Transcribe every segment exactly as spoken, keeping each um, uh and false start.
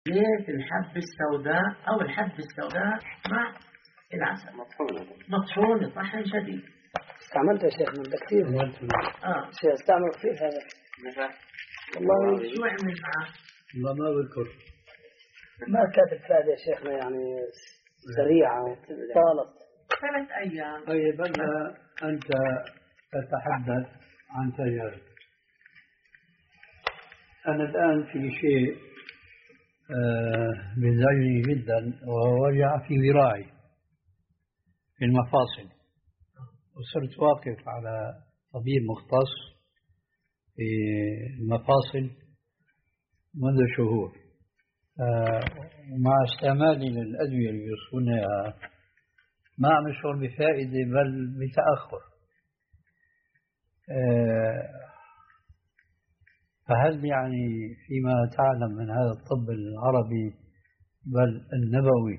زيت الحب السوداء أو الحب السوداء مع العسل مطحون مطحون طحن شديد. استعملت يا شيخ من ده كثير. اه شيخ استعمل كثير هذا. والله شو عمل معه؟ والله ما بذكر. ما كانت فائدة يا شيخنا يعني سريعة طالت ثلاث أيام. طيب أنت تتحدث عن تجارب. أنا الآن في شيء بيزعجني جدا وهو وجع في ذراعي في المفاصل، وصرت واقف على طبيب مختص في المفاصل منذ شهور، مع استعمالي للأدوية اللي بيوصفونها ما عم يشعر بفائدة بل بتأخر. فهل يعني فيما تعلم من هذا الطب العربي بل النبوي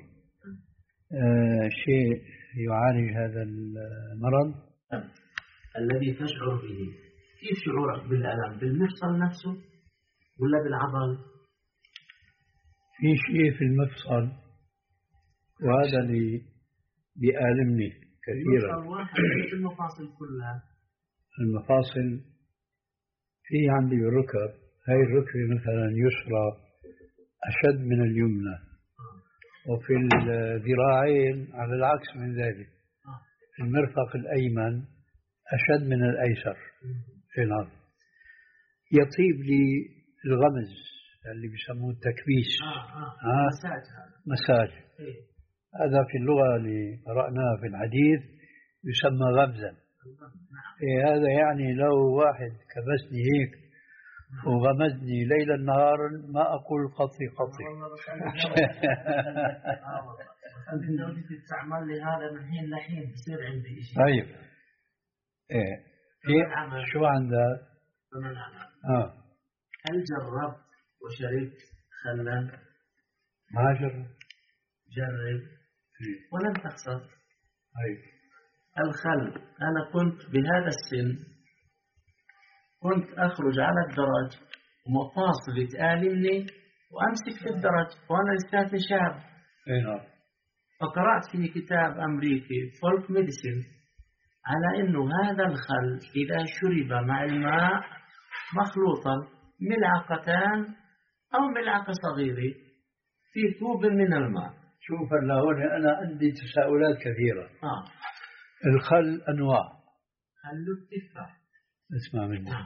شيء يعالج هذا المرض؟ الذي تشعر به كيف شعورك بالألم؟ بالمفصل نفسه ولا بالعضل؟ في شيء في المفصل وهذا اللي بيألمني كثيرا. المفصل واحد في المفاصل كلها. المفاصل في عندي الركب، هاي الركبة مثلا يسرى أشد من اليمنى، وفي الذراعين على العكس من ذلك المرفق الأيمن أشد من الأيسر في العظم. يطيب لي الغمز اللي بيسموه التكبيس. آه آه. آه. مساج هذا. مساج. إيه؟ هذا في اللغة اللي قرأناها في الحديث يسمى غمزا. إيه هذا يعني لو واحد كبسني هيك وغمزني ليلا نهارا ما أقول قطي قطي. أنت لو بدك تعمل لي هذا من حين لحين بصير عندي شيء. طيب. إيه. إيه شو عندك؟ آه. هل جربت وشربت خلا؟ ما جرب. جرب. إيه. ولن تخسر. أيوة. الخل أنا كنت بهذا السن كنت أخرج على الدرج ومفاصلي تآلمني وأمسك في الدرج وأنا لساتني شاب. أيوة. فقرأت في كتاب أمريكي فولك ميديسين على إنه هذا الخل إذا شرب مع الماء مخلوطا ملعقتان أو ملعقة صغيرة في كوب من الماء. شوف هلا هون أنا عندي تساؤلات كثيرة. آه. الخل أنواع. خل التفاح. اسمع مني. آه.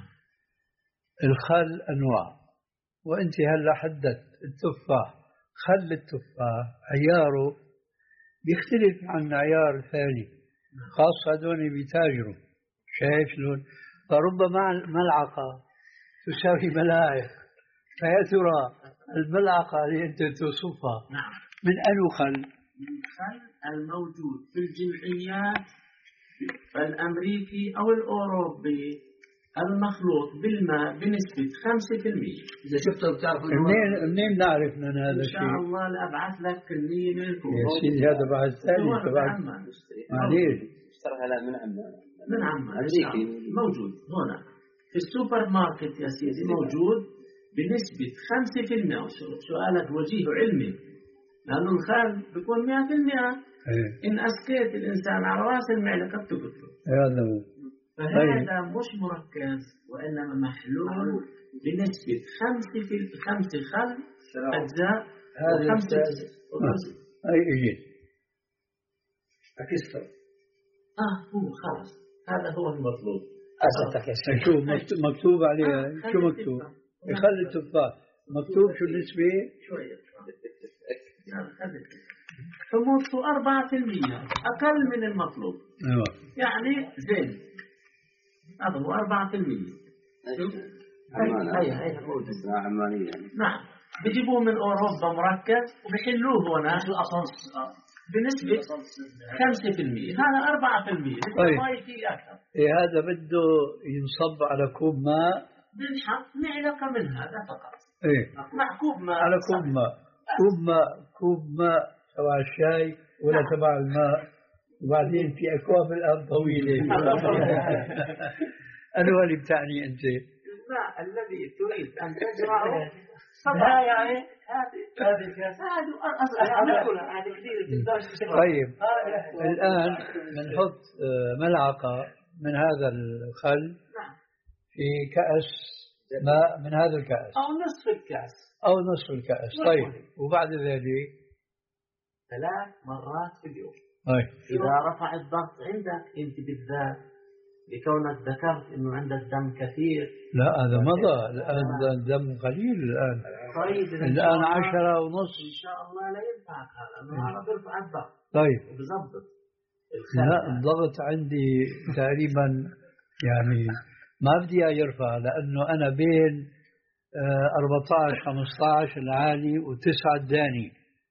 الخل أنواع، وأنت هلا حددت التفاح. خل التفاح عياره بيختلف عن عيار ثاني، خاصة هذول بيتاجروا. شايف شلون؟ فربما ملعقة تساوي ملاعق، فيا ترى الملعقة اللي أنت توصفها من أي خل؟ من الخل الموجود في الجمعيات الأمريكي أو الأوروبي المخلوط بالماء بنسبة خمسة في المية. إذا شفته بتعرف منين منين نعرف من هذا الشيء؟ إن شاء الله لأبعث لك كمية منكم. يا سيدي هذا بعد ثاني تبع معليش. اشتراها لا من عمان. من عمان أمريكي موجود هنا في السوبر ماركت يا سيدي، موجود بنسبة خمسة في المية. سؤالك وجيه علمي، لأنه الخل بيكون مئة في المئة. إن أسكت الإنسان على رأس المعدة قد تقتله. هذا هو. فهذا مش مركز وإنما محلول بنسبة خمسة في خمسة خل أجزاء وخمسة أي إجي أكستر. آه هو خلاص هذا هو المطلوب. أسألك يا شيخ شو مكتوب عليها؟ شو مكتوب؟ يخلي التفاح مكتوب شو النسبة؟ شوية حموضته أربعة في المية أقل من المطلوب. أيوة. يعني زين هذا هو أربعة في المية. هي هي موجود عمانية. نعم بيجيبوه من أوروبا مركز وبيحلوه هنا بنسبة خمسة في المية. هذا أربعة في المية. طيب. ما يجي أكثر. إيه هذا بده ينصب على كوب ماء. بنحط معلقة من هذا فقط. إيه. مع كوب ماء. على كوب ماء. كوب ماء كوب ماء تبع الشاي ولا نعم. تبع الماء. وبعدين في أكواب الآن طويلة. أنا اللي بتعني أنت. الماء الذي تريد أن تجرعه طبعا يعني هذه هذه هذه هذه كثير. طيب الآن بنحط ملعقة من هذا الخل في كأس ماء من هذا الكأس أو نصف الكأس أو نصف الكأس. طيب وبعد ذلك ثلاث مرات في اليوم. طيب. إذا رفع الضغط عندك أنت بالذات لكونك ذكرت إنه عندك دم كثير. لا هذا مضى الآن الدم قليل الآن. طيب الآن عشرة ونص إن شاء الله لا ينفعك هذا لأنه هذا بيرفع الضغط. طيب بضبط. لا الضغط عندي تقريبا يعني ما بدي يرفع لأنه أنا بين أربعة عشر خمسة عشر العالي وتسعة الداني.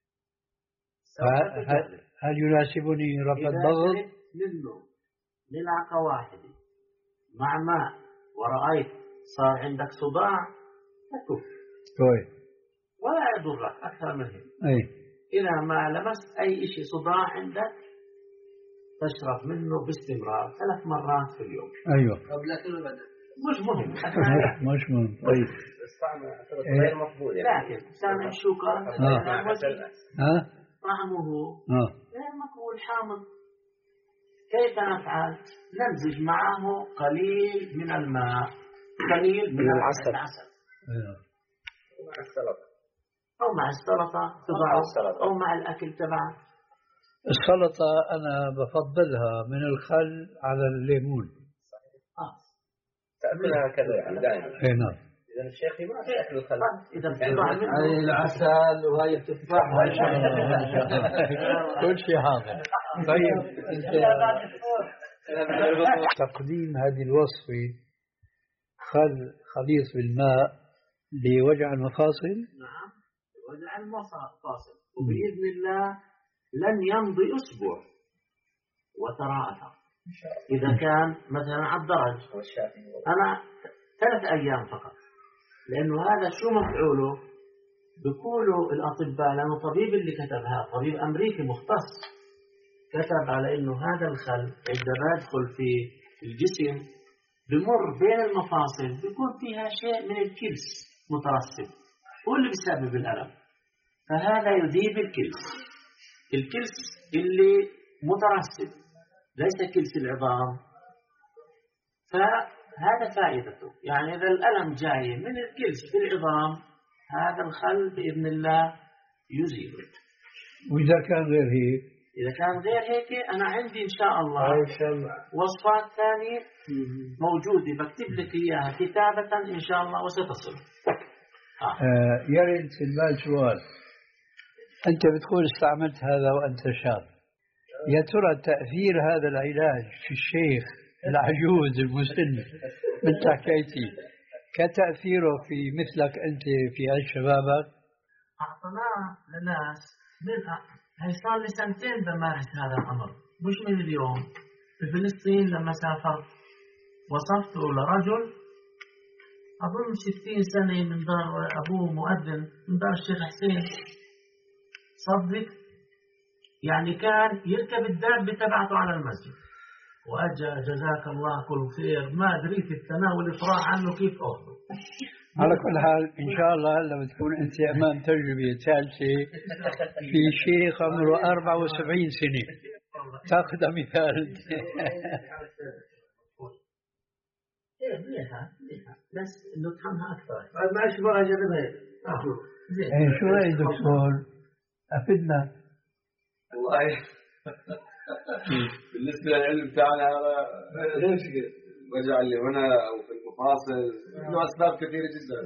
هل يناسبني رفع الضغط؟ منه ملعقة واحدة مع ماء ورأيت صار عندك صداع تكف. طيب. ولا يضرك أكثر من هيك. أي. إذا ما لمست أي شيء صداع عندك تشرب منه باستمرار ثلاث مرات في اليوم. أيوه. قبل كل بدن. مش مهم. مش مهم. طيب. غير مقبول يعني. لكن سامع الشوكة. ها. طعمه آه. غير مقبول حامض. كيف نفعل؟ نمزج معه قليل من الماء قليل من, من العسل, العسل. أيوه. مع السلطة أو مع السلطة تبعه أو مع الأكل تبعه. السلطة أنا بفضلها من الخل على الليمون. آه. تأكلها كذا يعني دائما. أي نعم. إذا الشيخ ما يأكل الخل. إذا بتطلع منه العسل وهي التفاح. ما شاء الله ما شاء الله كل شيء حاضر. طيب تقديم هذه الوصفة خل خليط بالماء لوجع المفاصل. نعم وجع المفاصل وبإذن الله لن يمضي أسبوع وتراءى. إذا كان مثلا على الدرج أنا ثلاث أيام فقط لأنه هذا شو مفعوله بيقولوا الأطباء لأنه طبيب اللي كتبها طبيب أمريكي مختص كتب على إنه هذا الخل عندما يدخل في الجسم بمر بين المفاصل بيكون فيها شيء من الكلس مترسب هو اللي بيسبب الألم فهذا يذيب الكلس الكلس اللي مترسب ليس كلس العظام فهذا فائدته يعني إذا الألم جاي من الكلس في العظام هذا الخل بإذن الله يزيله. وإذا كان غير هيك إذا كان غير هيك أنا عندي إن شاء الله وصفات ثانية موجودة بكتب لك إياها كتابة إن شاء الله وستصل. آه. آه يا ريت في البال سؤال أنت بتقول استعملت هذا وأنت شاب يا ترى تأثير هذا العلاج في الشيخ العجوز المسن مثل حكايتي كتأثيره في مثلك أنت في عيش شبابك؟ أعطناه لناس هي صار لي سنتين بمارس هذا الأمر مش من اليوم. في فلسطين لما سافرت وصفته لرجل أظن ستين سنة من دار أبوه مؤذن من دار الشيخ حسين صدق يعني كان يركب الدابة تبعته على المسجد وأجا جزاك الله كل خير ما دريت التناول الإفراح عنه كيف أخذه. على كل حال إن شاء الله لما تكون أنت أمام تجربة ثالثة في شيخ عمره أربعة وسبعين سنة تأخذ مثال. إيه ليها ليها بس نطحنها أكثر. ما أشبه أجربها. إيه شو رأي دكتور؟ أفدنا. والله بالنسبة للعلم بتاعنا هذا وجع اللي هنا أو في المفاصل له أسباب كثيرة جدا.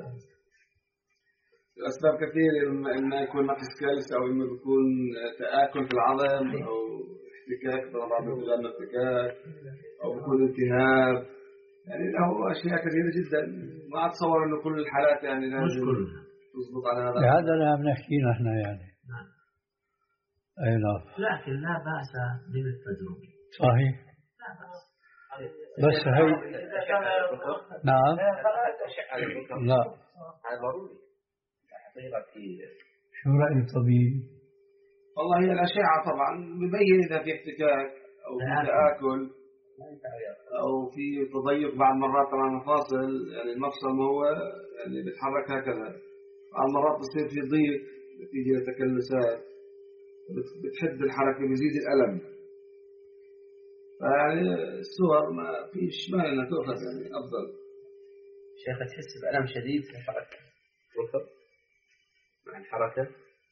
أسباب كثيرة إما يكون نقص كالسيوم أو إما يكون تآكل في العظم أو احتكاك بعض الأجزاء احتكاك أو يكون التهاب يعني له أشياء كثيرة جدا ما أتصور إنه كل الحالات يعني لازم تضبط على هذا. هذا اللي عم نحكي نحن يعني. أي نعم. لكن لا بأس بالتجربة. صحيح. لا بأس. بس هي نعم. لا. هذا ضروري. شو رأي الطبيب؟ والله هي الأشعة طبعا مبين إذا في احتكاك أو في تآكل أو في تضيق بعض مرات طبعا المفاصل يعني المفصل هو يعني بيتحرك هكذا بعض المرات بصير في ضيق نتيجة لتكلسات بتحد الحركة بيزيد الألم. فيعني الصور ما فيش مانع انها تؤخذ يعني افضل. شيخ تحس بألم شديد في الحركة والفرق مع الحركة؟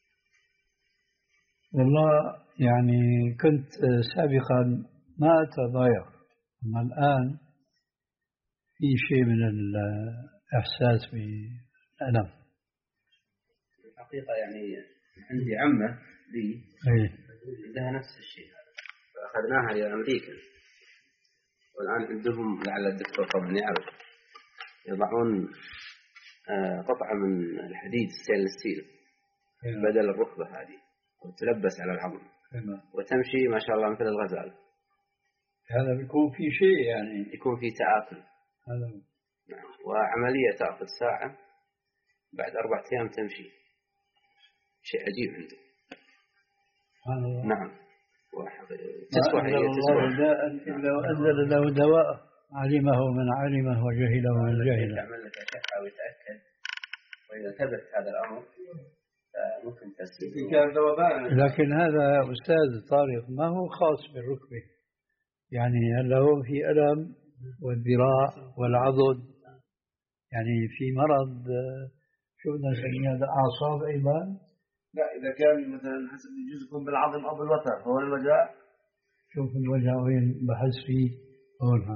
والله يعني كنت سابقا ما أتضايق، أما الآن في شيء من الإحساس بالألم. الحقيقة يعني عندي عمة لي عندها نفس الشيء، فأخذناها إلى أمريكا، والآن عندهم لعل الدكتور طبعا يعرف يضعون قطعة من الحديد ستينلس ستيل بدل الركبة هذه وتلبس على العظم وتمشي ما شاء الله مثل الغزال. هذا بيكون في شيء يعني يكون في تآكل. هذا نعم. وعملية تأخذ ساعة، بعد أربعة أيام تمشي. شيء عجيب عنده. سبحان الله. نعم. تسوى هي تسوى. لو أنزل له دواء علمه من علمه وجهله من جهله. تعمل لك أشعة ويتأكد، وإذا ثبت هذا الأمر ممكن تسليم. لكن هذا أستاذ طارق ما هو خاص بالركبة، يعني هل هو في ألم والذراع والعضد، يعني في مرض شو بدنا نسميه هذا أعصاب أيضا؟ لا إذا كان مثلا حسب يجوزكم بالعظم أو بالوتر هو الوجع. شوف الوجع وين بحس فيه هونها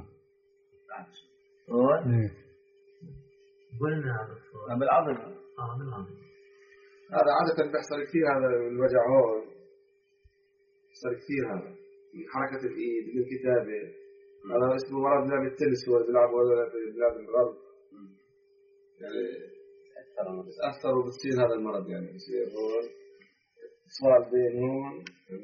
هون ايه قلنا هذا بالعظم. اه بالعظم هذا عادة بيحصل كثير، هذا الوجع هون بيحصل كثير، هذا من حركة الإيد من الكتابة. هذا اسمه مرض لعب التنس، هو بيلعب ولا في بلاد الغرب يعني تأثر وبتصير هذا المرض، يعني بصير هون اتصال بين هون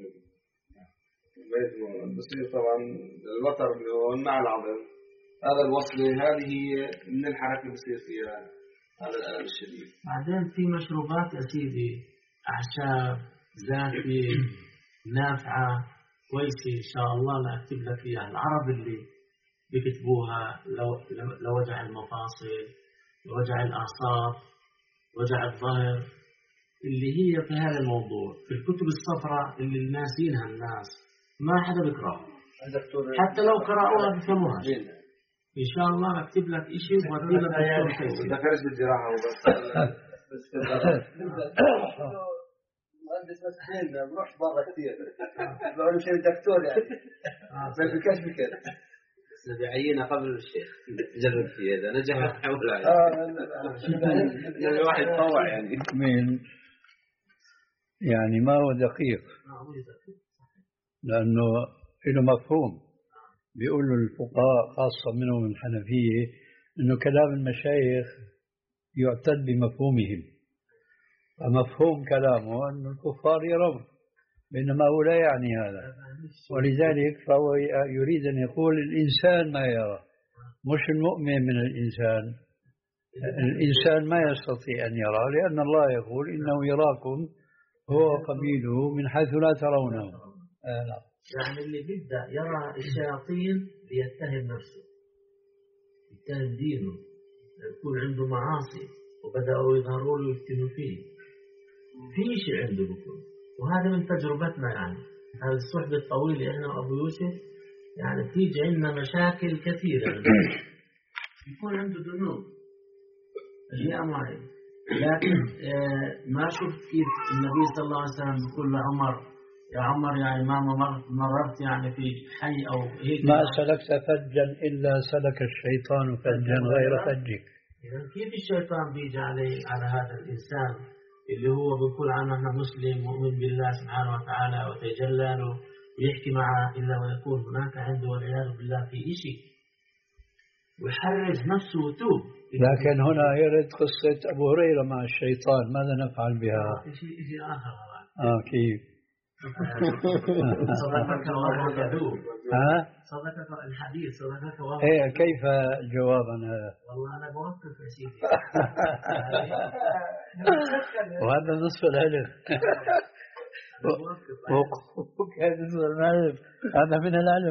بين هون بصير طبعا الوتر اللي هون مع العظم، هذا الوصلة هذه هي من الحركة بصير فيها هذا الألم الشديد. بعدين في مشروبات يا سيدي أعشاب زاكية نافعة كويسة إن شاء الله لا أكتب لك إياها، العرب اللي بيكتبوها لو لوجع المفاصل، لوجع الأعصاب، وجع الظهر، اللي هي في هذا الموضوع في الكتب الصفراء اللي الناسينها الناس ما حدا بيقرأها، حتى لو قرأوها بفهموها. إن شاء الله أكتب لك إشي وأدي لك دكتور كيسي. ذكرت بالجراحة وبس. مهندس مسكين بروح برا كثير. بقول له شيء دكتور يعني. بس بكاش بكده. بس بعينه قبل الشيخ تجرب فيه إذا نجح حول عليه. يعني واحد طوع يعني. من يعني ما هو دقيق. لأنه له مفهوم. بيقولوا الفقهاء خاصة منهم الحنفية إنه كلام المشايخ يعتد بمفهومهم، فمفهوم كلامه أن الكفار يرون، بينما هو لا يعني هذا، ولذلك فهو يريد أن يقول الإنسان ما يرى، مش المؤمن من الإنسان. الإنسان ما يستطيع أن يرى، لأن الله يقول إنه يراكم هو قبيله من حيث لا ترونه. آه يعني اللي بيبدأ يرى الشياطين ليتهم نفسه، يتهم دينه، يكون عنده معاصي وبدأوا يظهروا له ويفتنوا فيه، في شيء عنده بكون. وهذا من تجربتنا، يعني هذه الصحبة الطويلة إحنا وأبو يوسف يعني تيجي عندنا مشاكل كثيرة يكون عنده ذنوب أشياء معينة، لكن آه ما شفت كيف النبي صلى الله عليه وسلم بيقول لعمر يا عمر يعني ما مررت يعني في حي أو هيك ما سلكت فجا إلا سلك الشيطان فجا غير فجك. إذا كيف الشيطان بيجي عليه على هذا الإنسان اللي هو بيقول عنه أنه مسلم مؤمن بالله سبحانه وتعالى وتجلى له ويحكي معه إلا ويكون هناك عنده والعياذ بالله في شيء ويحرج نفسه وتوب. لكن هنا يرد قصة أبو هريرة مع الشيطان، ماذا نفعل بها؟ شيء شيء آخر. آه كيف؟ صدقك وهو كذوب. ها؟ صدقك الحديث صدقك وهو. إيه كيف جوابا هذا؟ والله أنا بوقف يا سيدي. وهذا نصف العلم. وقفك هذا نصف العلم، هذا من العلم.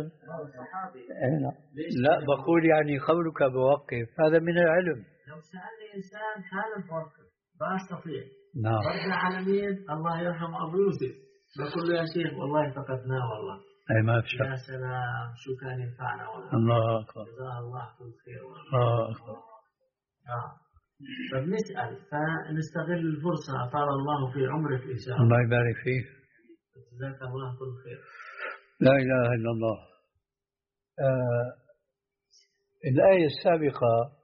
لا بقول يعني قولك بوقف هذا من العلم. لو سألني إنسان حالا بوقف. ما أستطيع. نعم. برجع على مين؟ الله يرحم أبو يوسف، بقول له يا شيخ والله فقدناه والله. أي ما في شك. يا سلام شو كان ينفعنا والله. الله أكبر. جزاه الله كل خير والله. الله أكبر. آه. فبنسأل فنستغل الفرصة أطال الله في عمرك إن شاء الله. الله يبارك فيك. جزاك الله كل خير. لا إله إلا الله. آه الآية السابقة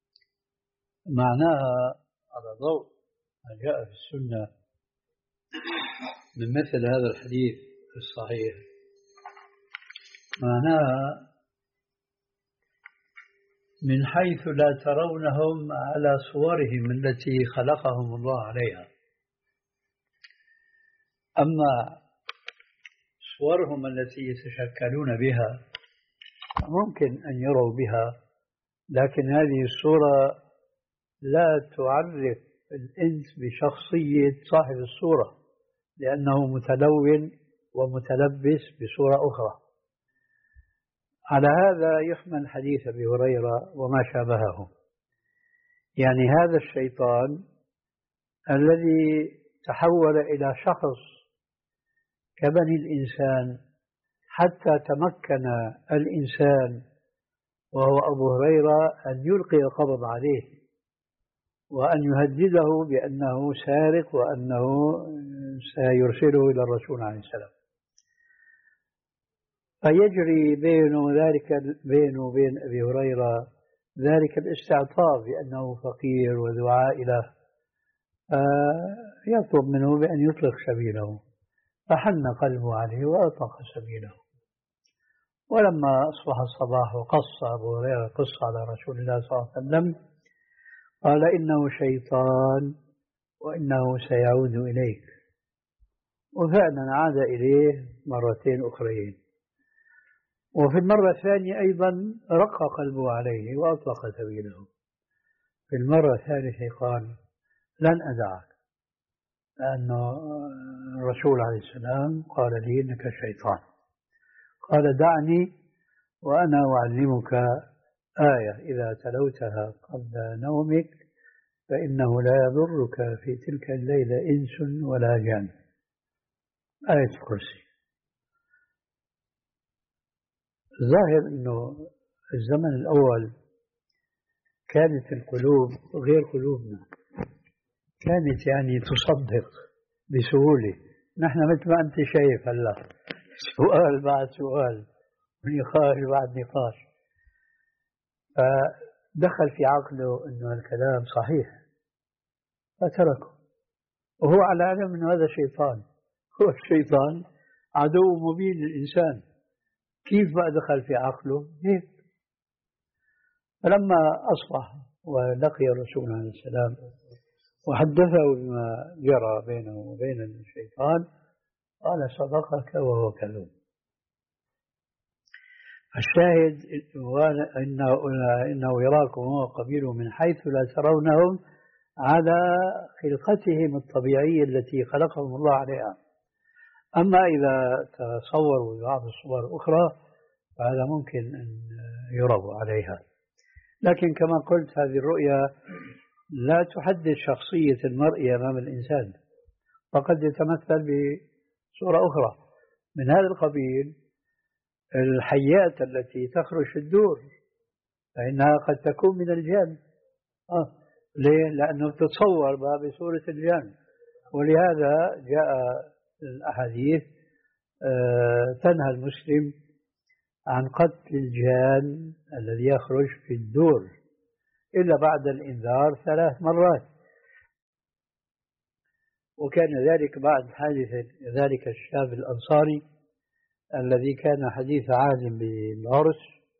معناها على ضوء ما جاء في السنة من مثل هذا الحديث الصحيح، معناها من حيث لا ترونهم على صورهم التي خلقهم الله عليها. أما صورهم التي يتشكلون بها ممكن أن يروا بها، لكن هذه الصورة لا تعرف الإنس بشخصية صاحب الصورة، لأنه متلون ومتلبس بصورة أخرى. على هذا يحمل حديث أبي هريرة وما شابهه، يعني هذا الشيطان الذي تحول إلى شخص كبني الإنسان حتى تمكن الإنسان وهو أبو هريرة أن يلقي القبض عليه وأن يهدده بأنه سارق وأنه سيرسله إلى الرسول عليه السلام. فيجري بينه ذلك بينه وبين أبي هريرة ذلك الاستعطاف بأنه فقير وذو عائلة، يطلب منه بأن يطلق سبيله، فحن قلبه عليه وأطلق سبيله. ولما أصبح الصباح وقص أبو هريرة قصة على رسول الله صلى الله عليه وسلم قال إنه شيطان وإنه سيعود إليك، وفعلا عاد إليه مرتين أخرين، وفي المرة الثانية أيضا رق قلبه عليه وأطلق سبيله. في المرة الثالثة قال لن أدعك، لأن الرسول عليه السلام قال لي إنك شيطان. قال دعني وأنا أعلمك آية إذا تلوتها قبل نومك فإنه لا يضرك في تلك الليلة إنس ولا جان، آية الكرسي. الظاهر أنه في الزمن الأول كانت القلوب غير قلوبنا، كانت يعني تصدق بسهولة. نحن مثل ما أنت شايف هلا سؤال بعد سؤال ونقاش بعد نقاش، فدخل في عقله أنه الكلام صحيح فتركه، وهو على علم أنه هذا شيطان، هو الشيطان عدو مبين للإنسان. كيف بقى دخل في عقله هيك؟ فلما أصبح ولقي الرسول عليه السلام وحدثه بما جرى بينه وبين الشيطان قال صدقك وهو كذوب. الشاهد إنه, إنه يراكم هو قبيله من حيث لا ترونهم على خلقتهم الطبيعية التي خلقهم الله عليها. أما إذا تصوروا بعض الصور الأخرى فهذا ممكن أن يروا عليها، لكن كما قلت هذه الرؤية لا تحدد شخصية المرء أمام الإنسان، فقد يتمثل بصورة أخرى. من هذا القبيل الحيات التي تخرج في الدور فإنها قد تكون من الجان. آه. ليه؟ لأنه تتصور بصورة الجان، ولهذا جاء الأحاديث آه تنهى المسلم عن قتل الجان الذي يخرج في الدور إلا بعد الإنذار ثلاث مرات. وكان ذلك بعد حادثة ذلك الشاب الأنصاري الذي كان حديث عالم بالعرس،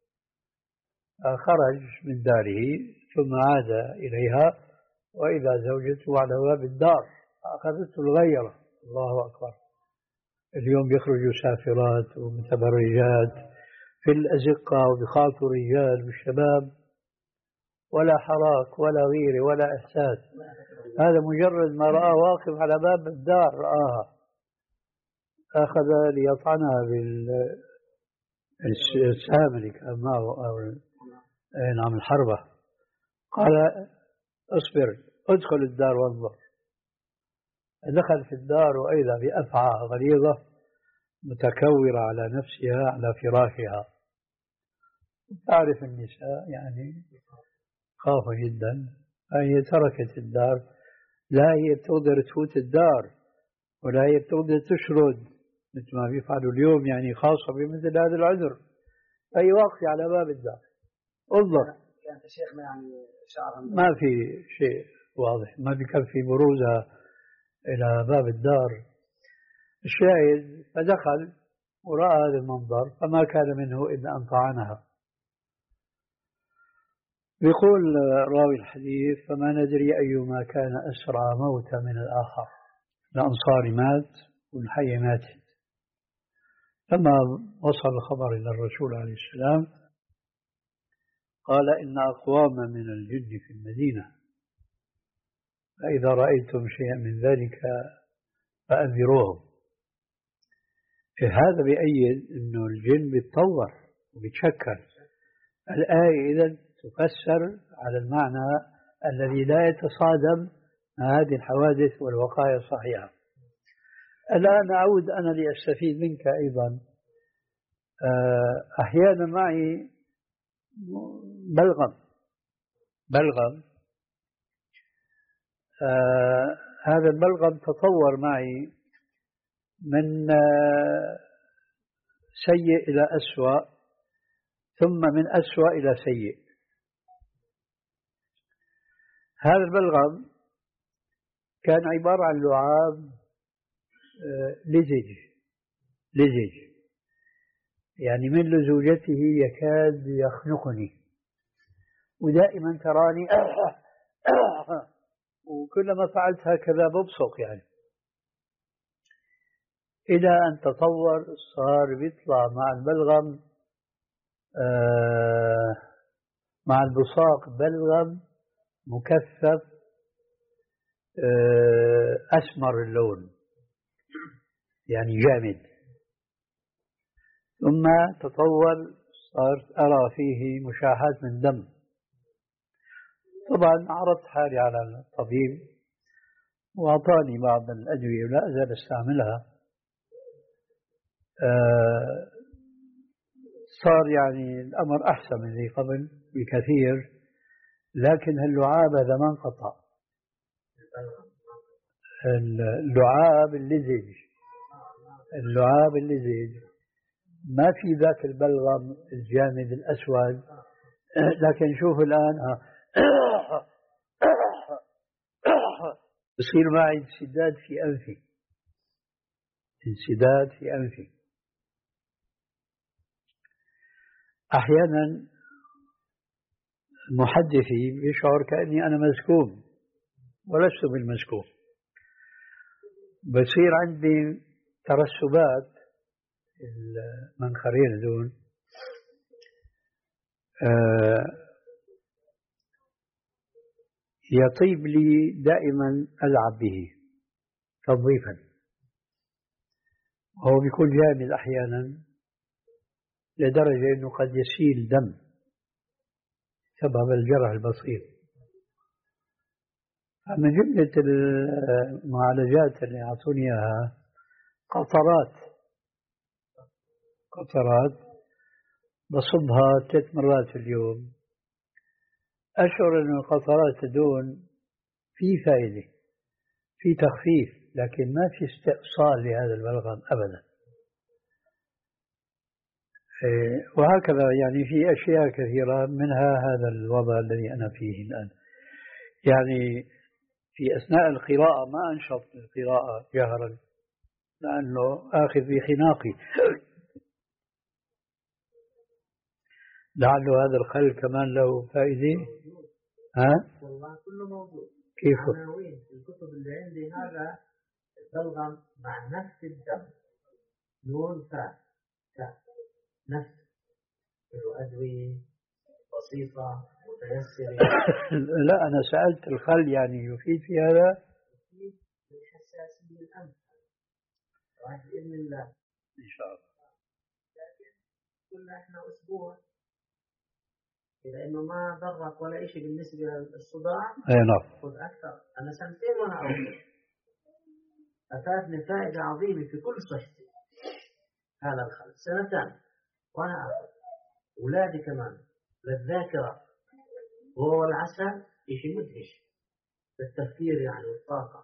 خرج من داره ثم عاد إليها وإذا زوجته على باب الدار أخذته الغيرة. الله أكبر. اليوم بيخرجوا سافرات ومتبرجات في الأزقة وبخاطوا رجال والشباب ولا حراك ولا غيرة ولا إحساس. هذا مجرد ما رأى واقف على باب الدار رآها أخذ ليطعنها بالسهام اللي كان معه أو نعم الحربة. قال اصبر ادخل الدار وانظر. دخل في الدار وإذا بأفعى غليظة متكورة على نفسها على فراشها. تعرف النساء يعني خافوا جدا، فهي تركت الدار. لا هي بتقدر تفوت الدار ولا هي بتقدر تشرد مثل ما بيفعلوا اليوم، يعني خاصة بمثل هذا العذر. هي واقفة على باب الدار انظر. كانت شيخنا يعني شعرا ما في شيء واضح، ما بكفي بروزها إلى باب الدار. الشاهد فدخل ورأى هذا المنظر فما كان منه إلا أن طعنها. يقول راوي الحديث: فما ندري أيما كان أسرع موتا من الآخر. الأنصاري مات والحي مات. لما وصل الخبر إلى الرسول عليه السلام قال: إن أقواما من الجن في المدينة، فإذا رأيتم شيئا من ذلك فأنذروهم. هذا بيأيد أنه الجن بيتطور وبيتشكل. الآية إذن تفسر على المعنى الذي لا يتصادم مع هذه الحوادث والوقائع الصحيحة. الآن أعود أنا لأستفيد منك أيضا. أحيانا معي بلغم بلغم آه هذا البلغم تطور معي من آه سيء إلى أسوأ، ثم من أسوأ إلى سيء. هذا البلغم كان عبارة عن لعاب آه لزج لزج يعني من لزوجته يكاد يخنقني، ودائما تراني وكلما فعلت هكذا ببصق يعني، إلى أن تطور صار بيطلع مع البلغم آه مع البصاق بلغم مكثف آه أسمر اللون يعني جامد. ثم تطور صارت أرى فيه مشاحات من دم. طبعا عرضت حالي على الطبيب وأعطاني بعض الأدوية ولا أزال أستعملها. آه صار يعني الأمر أحسن من ذي قبل بكثير، لكن اللعاب هذا ما انقطع. اللعاب اللزج اللعاب اللزج ما في ذاك البلغم الجامد الأسود. لكن شوف الآن يصير معي انسداد في أنفي انسداد في أنفي أحيانا محدثي يشعر كأني أنا مسكوم ولست بالمسكوم. بصير عندي ترسبات المنخرين دون آه يطيب لي دائما ألعب به تنظيفا. هو بيكون جامد أحيانا لدرجة أنه قد يسيل دم سبب الجرح البسيط. من جملة المعالجات اللي أعطوني إياها قطرات قطرات بصبها ثلاث مرات في اليوم. أشعر أن القطرات دون في فائدة، في تخفيف، لكن ما في استئصال لهذا البلغم أبدا. وهكذا يعني في أشياء كثيرة منها هذا الوضع الذي أنا فيه الآن. يعني في أثناء القراءة ما أنشط القراءة جهرا لأنه آخذ بخناقي. لعله هذا الخل كمان له فائدة. ها؟ والله كله موجود. كيف؟ عناوين في الكتب اللي عندي هذا البلغم مع نفس الدم نون فاء فاء نفس أدوية بسيطة متيسرة. لا أنا سألت الخل يعني يفيد في هذا؟ يفيد في حساسية الأنف بإذن الله إن شاء الله. لكن كنا إحنا أسبوع لأنه ما ضرك ولا شيء بالنسبة للصداع. أي نعم. خذ أكثر. أنا سنتين وأنا أخذ، أفادني فائدة عظيمة في كل صحتي هذا الخلق، سنتان وأنا أخذ. أولادي كمان للذاكرة، وهو العسل شيء مدهش للتفكير يعني والطاقة.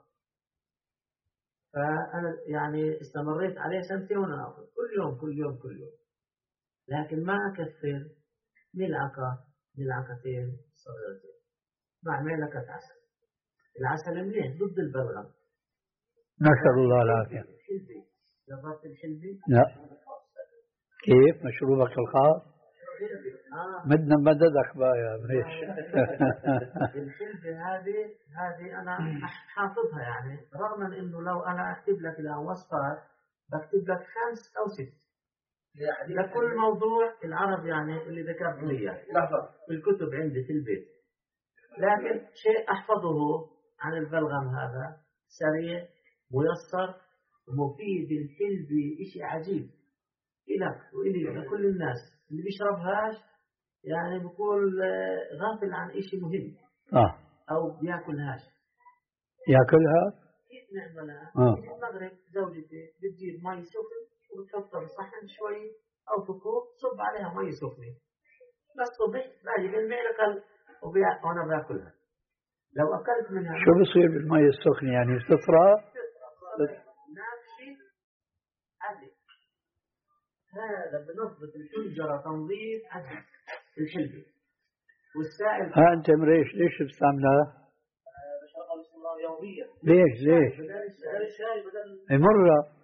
فأنا يعني استمريت عليه سنتين وأنا أخذ كل يوم كل يوم كل يوم، لكن ما أكثر، ملعقة ملعقتين صغيرتين مع ملعقة عسل. العسل منيح ضد البلغم. نسأل الله العافية. الحلبي، جربت الحلبي؟ لا. كيف مشروبك الخاص؟ آه. مدنا مددك بقى يا بريش. الحلبي هذه هذه أنا حافظها يعني، رغم إنه لو أنا أكتب لك الآن وصفات بكتب لك خمس أو ست لكل موضوع العرب يعني اللي ذكرت لي في الكتب عندي في البيت، لكن شيء أحفظه عن البلغم هذا سريع ميسر مفيد. الحلبي إشي عجيب إلك وإلي لكل الناس اللي بيشربهاش يعني بيقول غافل عن إشي مهم آه. أو بياكلهاش. ياكلها؟ كيف نعملها؟ آه. في المغرب زوجتي بتجيب مي سخن وبتحطها بصحن شوي أو في كوب، صب عليها مي سخنة بس صبح باجي بالمعلقة وأنا باكلها. لو أكلت منها شو بصير بالمي السخنة يعني تطرى؟ نافشة عدل. هذا بنضبط الشجرة تنظيف عدل الحلبة والسائل. ها أنت مريش ليش بتستعملها؟ بشربها باستمرار يوميا. ليش ليش؟ بدل الشاي بدل مرة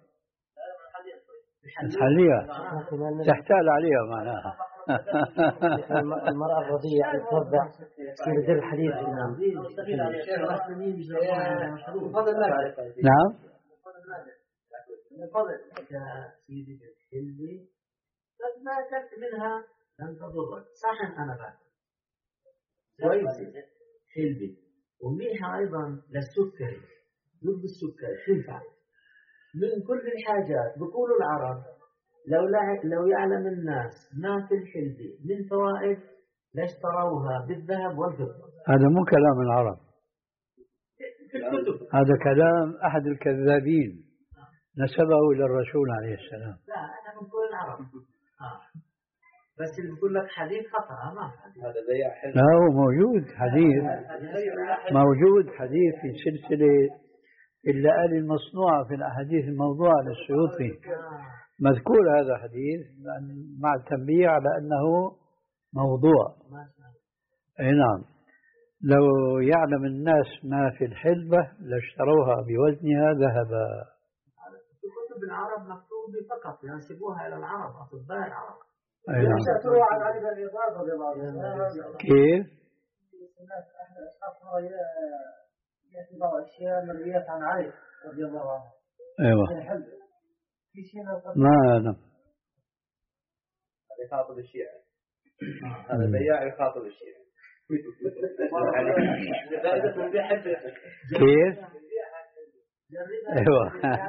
تحليها آه. تحتال عليها معناها. المرأة الرضيعة ترضع تصير بدل الحديث. نعم. من فضلك يا سيدي بالحلبي بس ما أكلت منها لن تضرك. صحن أنا باكل كويس حلبي ومنيحة أيضا للسكري ضد السكري تنفع من كل الحاجات. بيقولوا العرب لو لو يعلم الناس ما في الحلبي من فوائد لاشتروها بالذهب والفضة. هذا مو كلام العرب، في الكتب. هذا كلام أحد الكذابين نسبه إلى الرسول عليه السلام. لا أنا بقول العرب آه. بس اللي بيقول لك حديث خطأ ما حديث. هذا بيع حلو. لا هو موجود حديث، موجود حديث في سلسلة اللآلئ المصنوعة في الأحاديث الموضوعة للسيوطي، مذكور هذا حديث مع التنبيه على أنه موضوع. أي نعم. لو يعلم الناس ما في الحلبة لاشتروها بوزنها ذهبا. في كتب العرب مكتوب فقط ينسبوها إلى العرب أطباء العرب. أي نعم. كيف؟ يأتي بعض الأشياء مرويات عن علي رضي الله عنه. أيوة. ما أنا. هذا يخاطب الشيعة. هذا بياع يخاطب الشيعة. كيف؟ أيوة.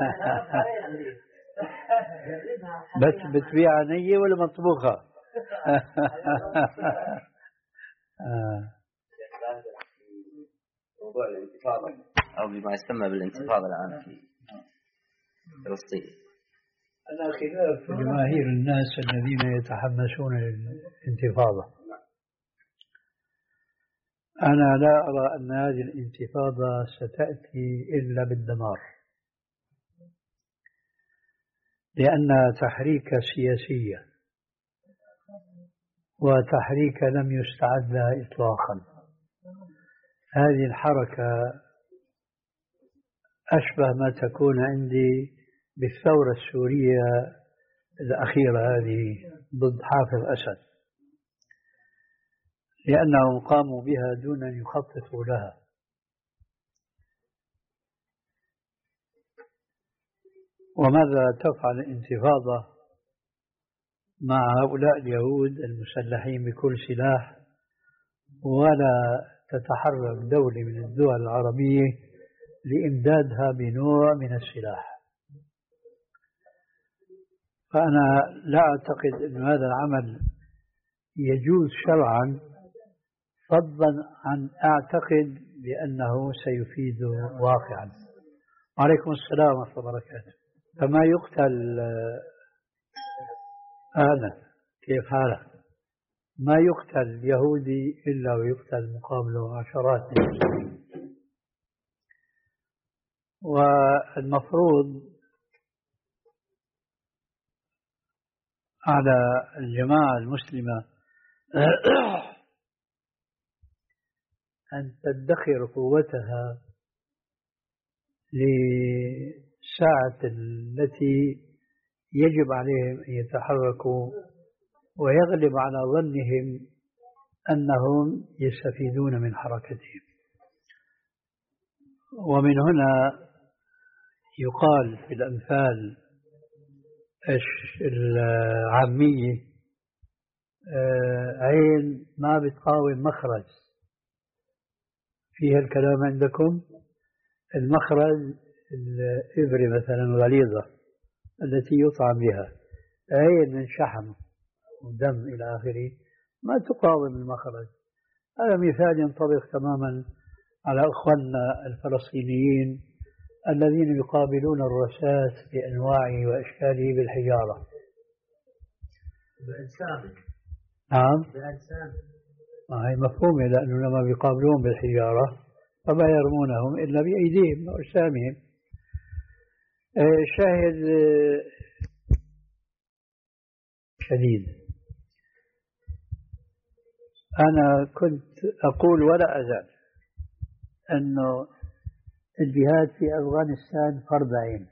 بس بتبيع نية ولا مطبوخة؟ موضوع الانتفاضة أو بما يسمى بالانتفاضة الآن في فلسطين. أنا خلاف جماهير الناس الذين يتحمسون للانتفاضة. أنا لا أرى أن هذه الانتفاضة ستأتي إلا بالدمار، لأنها تحريك سياسية وتحريك لم يستعد لها إطلاقا. هذه الحركة أشبه ما تكون عندي بالثورة السورية الأخيرة هذه ضد حافظ أسد، لأنهم قاموا بها دون أن يخططوا لها. وماذا تفعل الانتفاضة مع هؤلاء اليهود المسلحين بكل سلاح ولا تتحرك دولة من الدول العربية لإمدادها بنوع من السلاح؟ فأنا لا أعتقد أن هذا العمل يجوز شرعا فضلا عن أعتقد بأنه سيفيد واقعا. وعليكم السلام ورحمة الله وبركاته. فما يقتل أنا كيف حالك؟ ما يقتل يهودي إلا ويقتل مقابله عشرات من المسلمين. والمفروض على الجماعة المسلمة أن تدخر قوتها للساعة التي يجب عليهم أن يتحركوا ويغلب على ظنهم أنهم يستفيدون من حركتهم. ومن هنا يقال في الأمثال العامية عين ما بتقاوم مخرج. فيها الكلام عندكم المخرج الإبرة مثلا الغليظة التي يطعم بها، عين من شحم ودم إلى آخره ما تقاوم المخرج. هذا مثال ينطبق تماما على أخواننا الفلسطينيين الذين يقابلون الرشاش بأنواعه وأشكاله بالحجارة. بأجسام. نعم. بأجسام. هي مفهومة، لأنه لما بيقابلون بالحجارة فما يرمونهم إلا بأيديهم وأجسامهم. شاهد شديد. أنا كنت أقول ولا أزال أنه الجهاد في أفغانستان فرض عين،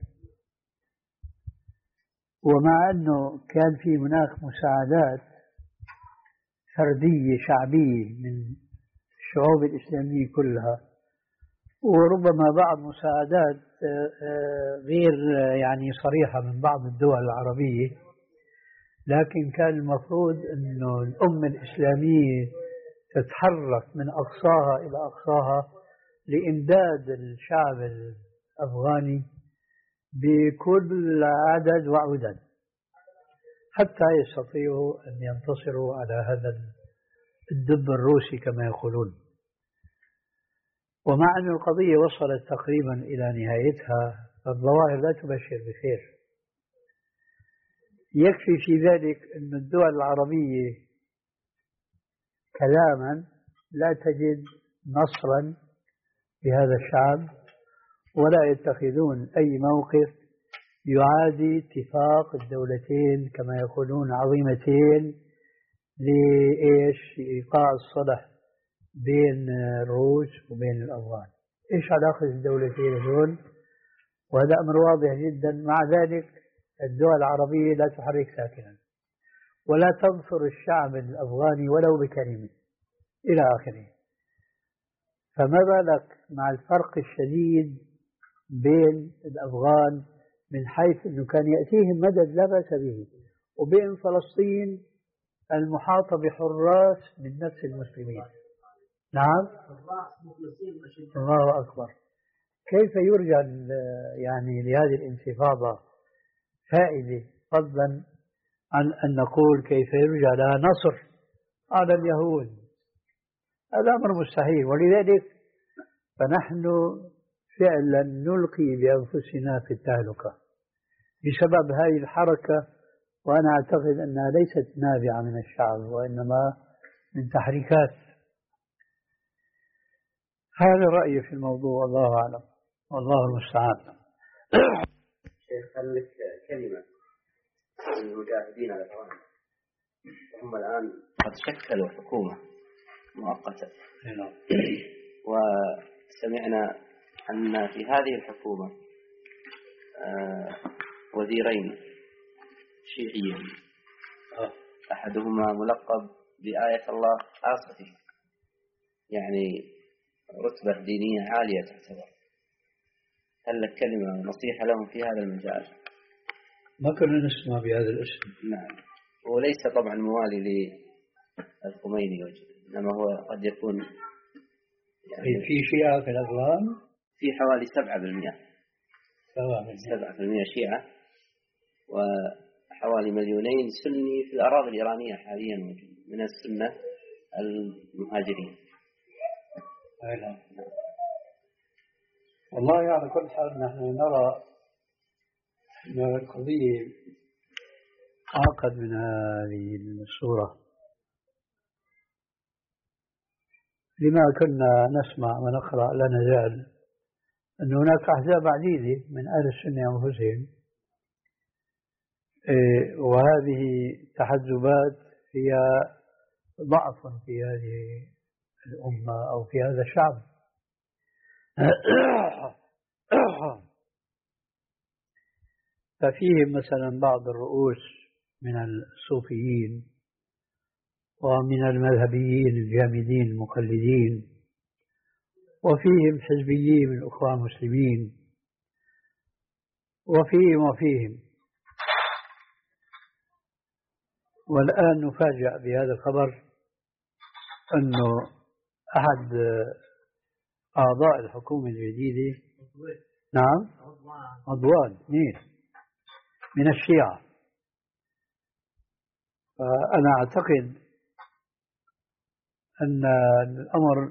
ومع أنه كان في هناك مساعدات فردية شعبية من الشعوب الإسلامية كلها، وربما بعض مساعدات غير يعني صريحة من بعض الدول العربية، لكن كان المفروض أنه الأمة الإسلامية تتحرك من أقصاها إلى أقصاها لإمداد الشعب الأفغاني بكل عدد وعدد حتى يستطيعوا أن ينتصروا على هذا الدب الروسي كما يقولون. ومع أن القضية وصلت تقريبا إلى نهايتها فالظواهر لا تبشر بخير. يكفي في ذلك أن الدول العربية كلاما لا تجد نصرا لهذا الشعب ولا يتخذون أي موقف يعادي اتفاق الدولتين كما يقولون عظيمتين لإيش إيقاع الصلح بين الروس وبين الأفغان. إيش علاقة الدولتين هذول؟ وهذا أمر واضح جدا. مع ذلك الدول العربية لا تحرك ساكنا ولا تنصر الشعب الأفغاني ولو بكلمة إلى آخره. فما بالك مع الفرق الشديد بين الأفغان من حيث أنه كان يأتيهم مدد لا بأس به، وبين فلسطين المحاطة بحراس من نفس المسلمين. نعم. الله أكبر. كيف يرجى يعني لهذه الانتفاضة فائدة فضلا عن أن نقول كيف يرجى لها نصر على اليهود؟ هذا أمر مستحيل. ولذلك فنحن فعلا نلقي بأنفسنا في التهلكة بسبب هذه الحركة، وأنا أعتقد أنها ليست نابعة من الشعب وإنما من تحريكات. هذا رأيي في الموضوع، الله أعلم والله المستعان. شيخ هل لك كلمة عن المجاهدين الأفغان؟ هم الآن قد شكلوا حكومة مؤقتة، وسمعنا أن في هذه الحكومة وزيرين شيعيين، أحدهما ملقب بآية الله آصفي، يعني رتبة دينية عالية تعتبر. هل لك كلمة نصيحة لهم في هذا المجال؟ ما كنا نسمع بهذا الاسم. نعم. وليس طبعا موالي للخميني، إنما هو قد يكون يعني في شيعة في الأفغان في حوالي سبعة بالمئة سبعة بالمئة شيعة، وحوالي مليونين سني في الأراضي الإيرانية حاليا موجود من السنة المهاجرين. نعم. والله على كل حال نحن نرى أن القضية أعقد من هذه الصورة. لما كنا نسمع ونقرأ لا نزال أن هناك أحزاب عديدة من أهل السنة أنفسهم، وهذه تحزبات هي ضعف في هذه الأمة أو في هذا الشعب. ففيهم مثلا بعض الرؤوس من الصوفيين ومن المذهبيين الجامدين المقلدين، وفيهم حزبيين من الأخوان المسلمين، وفيهم وفيهم والآن نفاجأ بهذا الخبر أنه أحد أعضاء الحكومة الجديدة نعم عضوان مين من الشيعة. فأنا أعتقد أن الأمر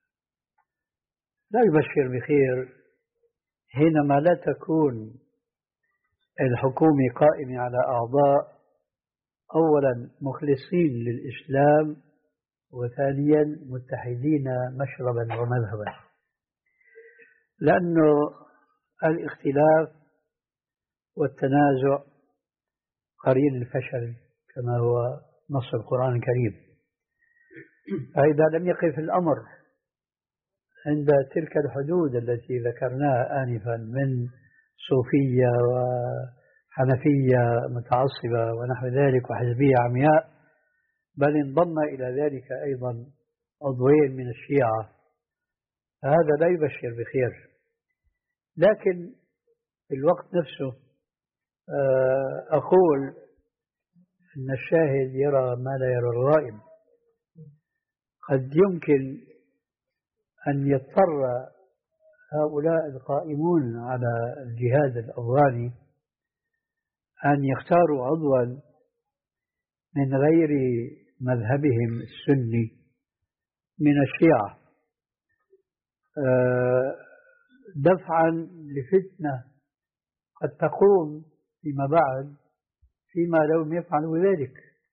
لا يبشر بخير حينما لا تكون الحكومة قائمة على أعضاء أولا مخلصين للإسلام، وثانيا متحدين مشربا ومذهبا، لأنه الاختلاف والتنازع قرين الفشل كما هو نص القرآن الكريم. فإذا لم يقف الأمر عند تلك الحدود التي ذكرناها آنفا من صوفية وحنفية متعصبة ونحو ذلك وحزبية عمياء، بل انضم إلى ذلك أيضا عضوين من الشيعة، هذا لا يبشر بخير. لكن في الوقت نفسه أقول أن الشاهد يرى ما لا يرى الغائب. قد يمكن أن يضطر هؤلاء القائمون على الجهاد الأفغاني أن يختاروا عضوا من غير مذهبهم السني من الشيعة دفعا لفتنة قد تقوم فيما بعد فيما لو يفعلوا ذلك.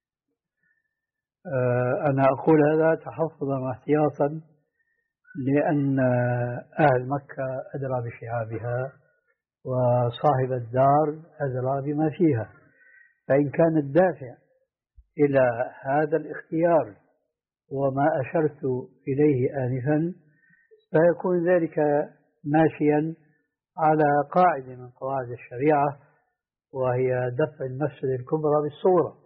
أنا أقول هذا تحفظا واحتياطا، لأن أهل مكة أدرى بشعابها وصاحب الدار أدرى بما فيها. فإن كان الدافع إلى هذا الاختيار وما أشرت إليه آنفا، فيكون ذلك ماشيا على قاعدة من قواعد الشريعة، وهي دفع المفسدة الكبرى بالصورة.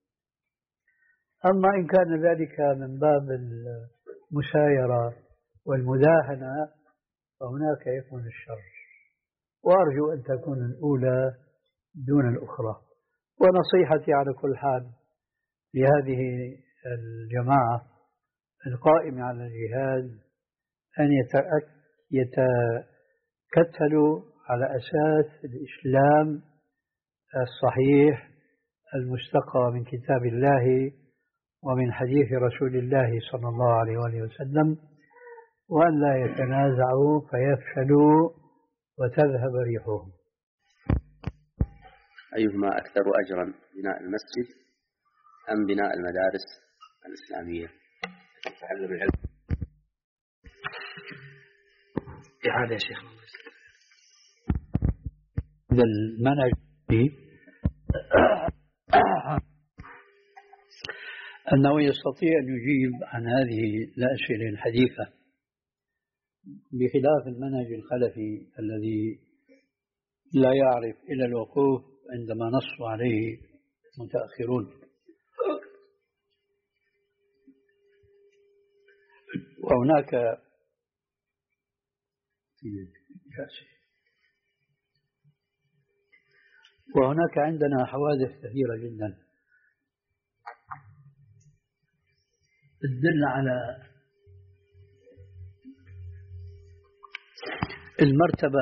أما إن كان ذلك من باب المسايرة والمداهنة فهناك يكون الشر، وأرجو أن تكون الأولى دون الأخرى. ونصيحتي على كل حال لهذه الجماعة القائمة على الجهاد أن يتكتلوا على أساس الإسلام الصحيح المستقى من كتاب الله ومن حديث رسول الله صلى الله عليه وآله وسلم، وأن لا يتنازعوا فيفشلوا وتذهب ريحهم. أيهما أكثر أجرا، بناء المسجد أم بناء المدارس الإسلامية تعلم العلم؟ إعادة يا شيخ. هذا المنهج أنه يستطيع أن يجيب عن هذه الأسئلة الحديثة، بخلاف المنهج الخلفي الذي لا يعرف إلا الوقوف عندما نص عليه متأخرون. وهناك وهناك عندنا حوادث كثيرة جدا تدل على المرتبة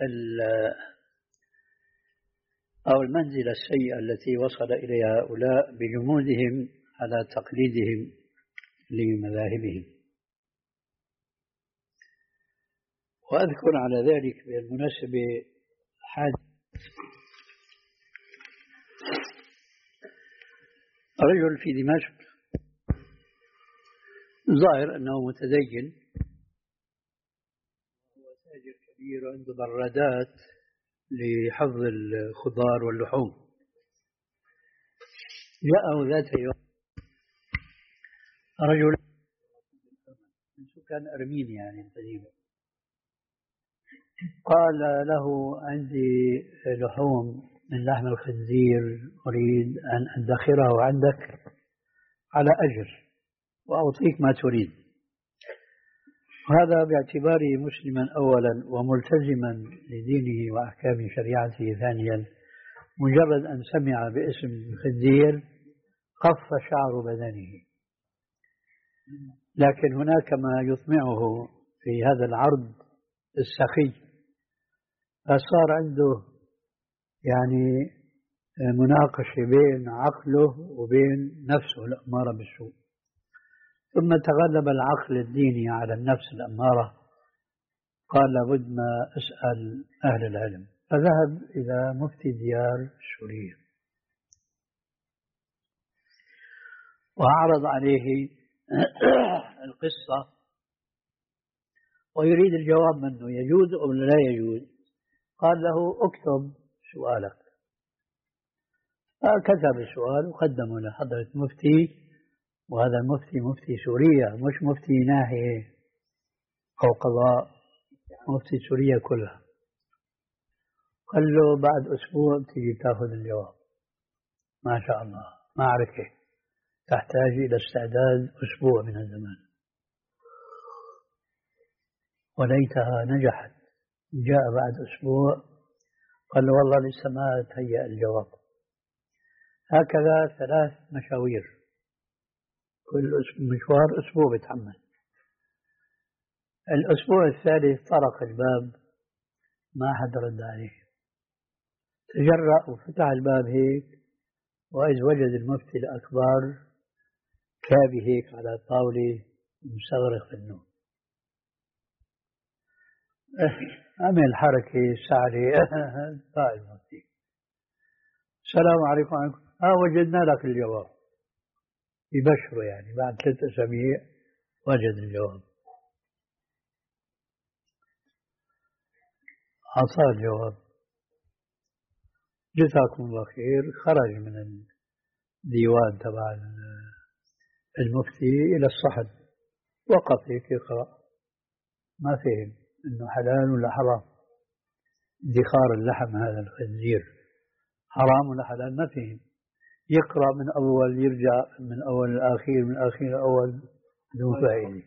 أو المنزلة السيئة التي وصل إليها هؤلاء بجمودهم على تقليدهم لمذاهبهم. وأذكر على ذلك بالمناسبة حادث رجل في دمشق ظاهر أنه متدين، هو تاجر كبير عنده برادات لحفظ الخضار واللحوم. جاءه ذات يوم رجل من سكان أرمينيا يعني القديمة، قال له عندي لحوم من لحم الخنزير أريد أن أدخره عندك على أجر وأعطيك ما تريد. هذا باعتباره مسلما أولا وملتزما لدينه وأحكام شريعته ثانيا، مجرد أن سمع باسم الخنزير خف شعر بدنه. لكن هناك ما يطمعه في هذا العرض السخي، فصار عنده يعني مناقشة بين عقله وبين نفسه الأمارة بالسوء، ثم تغلب العقل الديني على النفس الأمارة، قال لابد ما أسأل أهل العلم، فذهب إلى مفتي ديار سوريا وعرض عليه القصة ويريد الجواب منه يجوز أو لا يجوز. قال له اكتب سؤالك، كتب السؤال وقدمه لحضرة مفتي، وهذا المفتي مفتي سوريا مش مفتي ناحية أو قضاء، مفتي سوريا كلها. قال له بعد أسبوع تيجي تأخذ الجواب. ما شاء الله، معركة تحتاج إلى استعداد أسبوع من الزمان، وليتها نجحت. جاء بعد أسبوع قال له والله لسه ما تهيأ الجواب. هكذا ثلاث مشاوير، كل مشوار أسبوع بتحمل. الأسبوع الثالث طرق الباب، ما حد رد عليه، تجرأ وفتح الباب هيك، وإذ وجد المفتي الأكبر كابي هيك على طاولة مستغرق في النوم. عمل حركة سعري طاع المفتي، السلام عليكم. عليكم ها وجدنا لك الجواب، يبشره يعني بعد ثلاث أسابيع وجد الجواب. أعطاه الجواب، جزاكم الله خير. خرج من الديوان تبع المفتي إلى الصحن، وقف هيك يقرأ، ما فهم إنه حلال ولا حرام. ادخار اللحم هذا الخنزير حرام ولا حلال ما فهم. يقرأ من أول يرجع من أول الأخير، من الأخير الأول، بدون فائدة.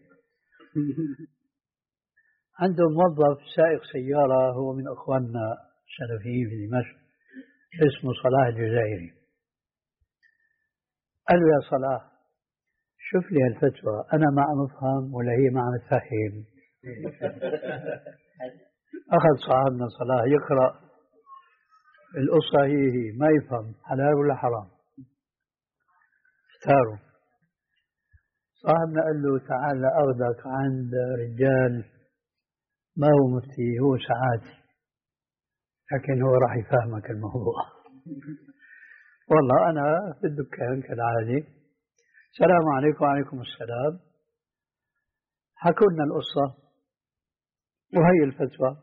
عنده موظف سائق سيارة، هو من أخواننا السلفيين في دمشق، اسمه صلاح الجزائري. قال له يا صلاح شوف لي الفتوى، أنا ما عم أفهم ولا هي ما عم تفهم. أخذ صاحبنا صلاح يقرأ القصة، هي هي ما يفهم حلال ولا حرام. اختاروا. صاحبنا قال له تعال أخذك عند رجال ما هو مفتي، هو سعادي، لكن هو راح يفهمك الموضوع. والله أنا في الدكان كالعادة، السلام عليكم. وعليكم السلام. حكوا لنا القصة وهي الفتوى،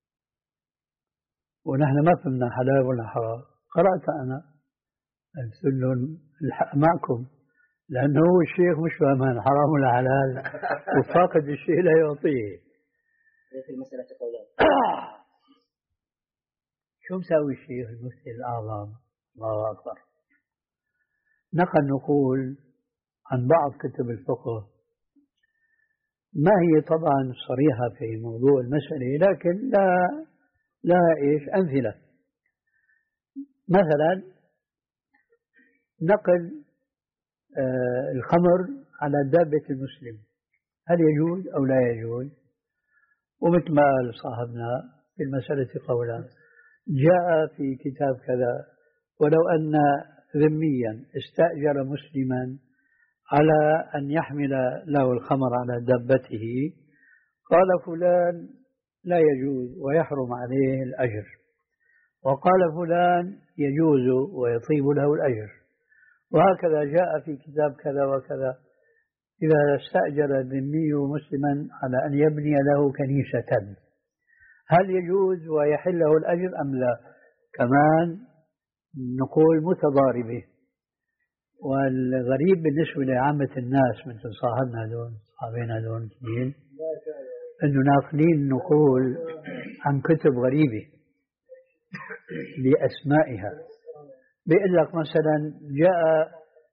ونحن ما فهمنا حلال ولا حرام. قرأت أنا، قلت لهم الحق معكم، لأنه هو الشيخ مش فاهمان حرام ولا حلال، وفاقد الشيء لا يعطيه. في المسألة قولان. شو مسوي الشيخ المفتي الأعظم؟ الله أكبر. نقل نقول عن بعض كتب الفقه، ما هي طبعا صريحة في موضوع المسألة، لكن لا لا إيش أمثلة. مثلا نقل آه الخمر على دابة المسلم، هل يجوز أو لا يجوز؟ ومثل ما قال صاحبنا في المسألة قولان. جاء في كتاب كذا، ولو أن ذميا استأجر مسلما على أن يحمل له الخمر على دابته، قال فلان لا يجوز ويحرم عليه الأجر، وقال فلان يجوز ويطيب له الأجر. وهكذا جاء في كتاب كذا وكذا: إذا استأجر الذمي مسلما على أن يبني له كنيسة هل يجوز ويحل له الأجر أم لا؟ كمان نقول متضاربة. والغريب بالنسبة لعامة الناس مثل صاحبنا دون صاحبنا دون كثير أنه ناقلين نقول عن كتب غريبة بأسمائها. بيقول لك مثلا جاء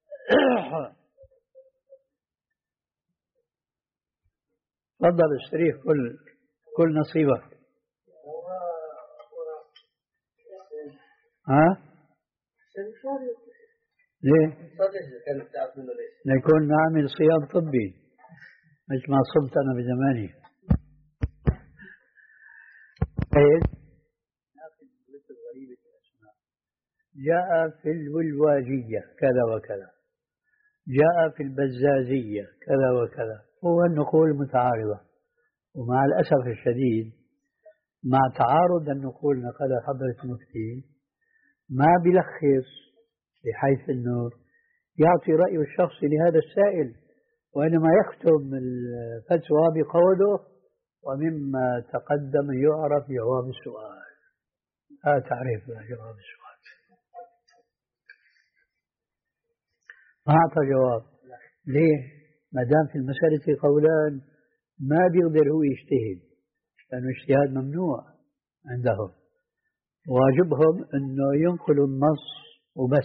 تفضل استريح كل كل نصيبك. ها؟ ليه؟ ليكون نعمل صيام طبي مثل ما صمت أنا بزماني. جاء في الولواجية كذا وكذا، جاء في البزازية كذا وكذا. هو النقول متعارضة، ومع الأسف الشديد مع تعارض النقول نقل حضرة المفتي ما بيلخص بحيث أنه يعطي رأيه الشخصي لهذا السائل، وإنما يختم الفتوى بقوله ومما تقدم يعرف جواب السؤال. لا تعرف جواب السؤال، ما أعطى جواب. ليه؟ ما دام في المسألة قولان ما بيقدر هو يجتهد، لأنه اجتهاد ممنوع عندهم. واجبهم أنه ينقلوا النص وبس.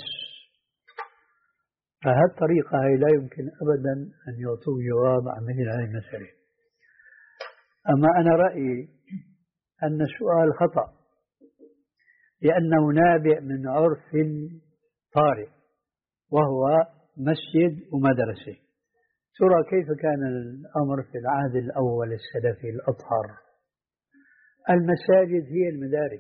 فهالطريقة هي لا يمكن أبدا أن يعطوا جواب عن مثل هذه المسألة. أما أنا رأيي أن السؤال خطأ، لأنه نابع من عرف طارئ وهو مسجد ومدرسة. ترى كيف كان الأمر في العهد الأول السلفي الأطهر؟ المساجد هي المدارس.